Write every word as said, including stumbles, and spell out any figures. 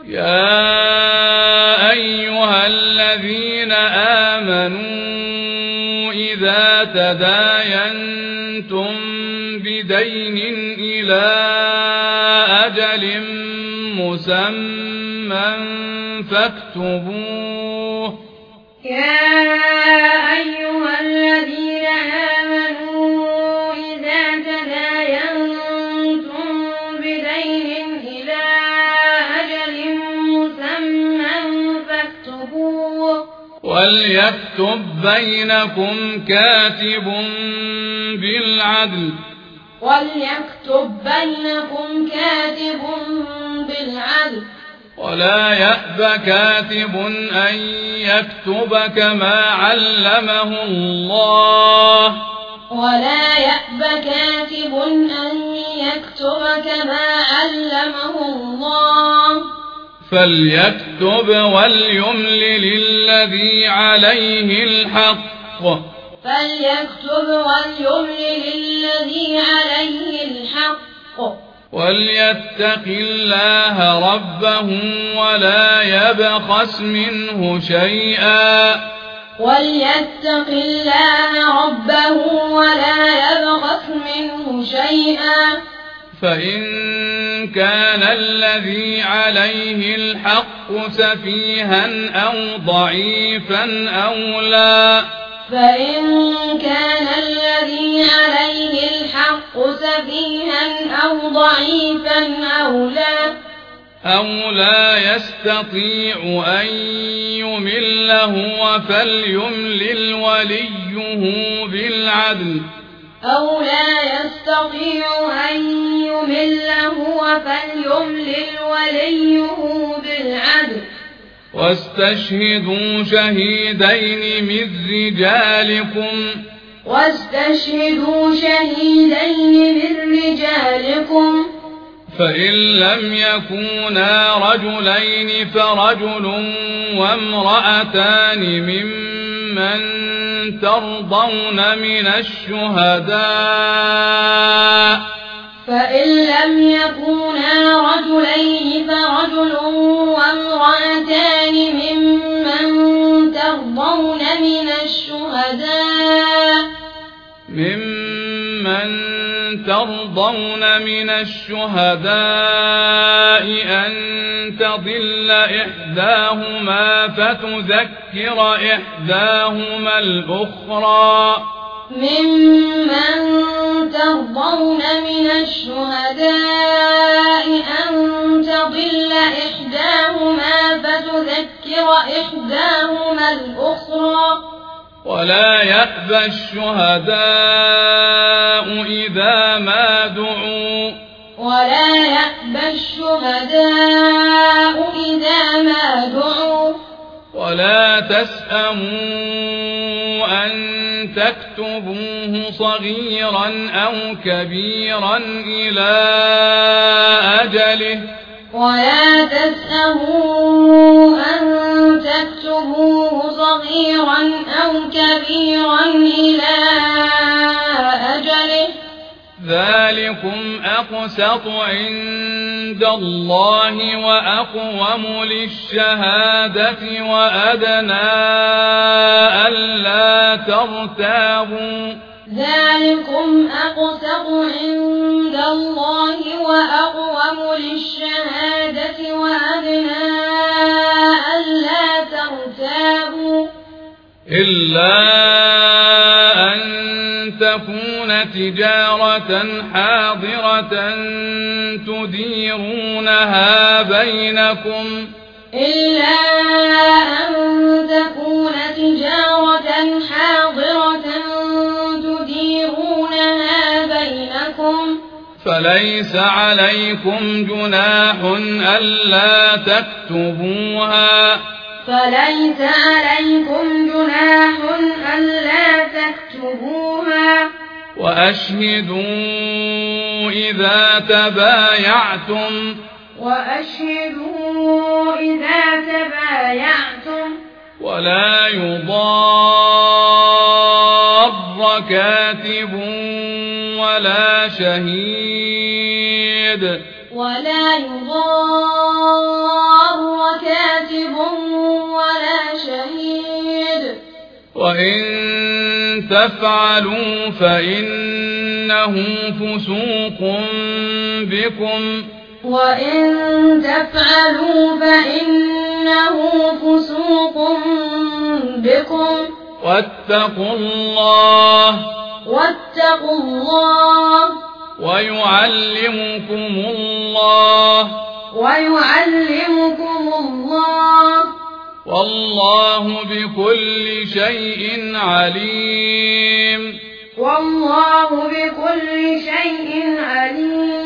يا أيها الذين آمنوا إذا تداينتم بدين إلى أجل مسمى فاكتبوه. يا أيها الذين آمنوا إذا تداينتم بدين إلى أجل مسمى فاكتبوه. وليكتب بينكم كاتب بالعدل وليكتب بينكم كاتب بالعدل ولا يأب كاتب أن يكتب كما علمه الله ولا يأب كاتب أن يكتب كما علمه الله فليكتب وليملل الذي عليه الحق فليكتب وليملل الذي عليه الحق وليتق الله ربه ولا يبخس منه شيئا وليتق الله ربه ولا يبخس منه شيئا فإن كان الذي عليه الحق سفيها أو ضعيفا أو لا فإن كان الذي عليه الحق سفيها أو ضعيفا أو لا أو لا يستطيع أن يمل هو فليملل وليه بالعدل أو لا يستطيع أن يمل هو فليملل وليه بالعدل واستشهدوا شهيدين من رجالكم واستشهدوا شهيدين من رجالكم فإن لم يكونا رجلين فرجل وامرأتان ممن ترضون من الشهداء فإن لم يكونا رجلين فرجل وامرأتان ممن ترضون من الشهداء ممن ترضون من الشهداء أن تضل إحداهما فتذكر إحداهما الأخرى ممن ترضون من الشهداء أن تضل إحداهما فتذكر إحداهما الأخرى ولا يأبى الشهداء إذا ما دعوا ولا يأبى الشهداء إذا ما دعوا ولا تسأموا أن تكتبوه صغيرا أو كبيرا إلى أجله ولا تسأموا أن تكتبوه صغيرا أو كبيرا إلى أجله ذلكم أقسط عند الله وأقوم للشهادة وأدنى ألا ترتابوا ذلكم أقسط عند الله وأقوم للشهادة وأدنى ألا ترتابوا إلا أن تكون تجارة حاضرة تديرونها بينكم إلا أن تكون تجارة حاضرة تديرونها بينكم فليس عليكم جناح ألا تكتبوها فليس عليكم جناح ألا تكتبوها وأشهدوا إذا تبايعتم وأشهدوا إذا تبايعتم ولا يضار كاتب ولا شهيد ولا يضار وإن تفعلوا فإنه فسوق بكم وإن تفعلوا فإنه فسوق بكم واتقوا الله واتقوا الله ويعلمكم الله ويعلمكم الله والله بكل شيء عليم والله بكل شيء عليم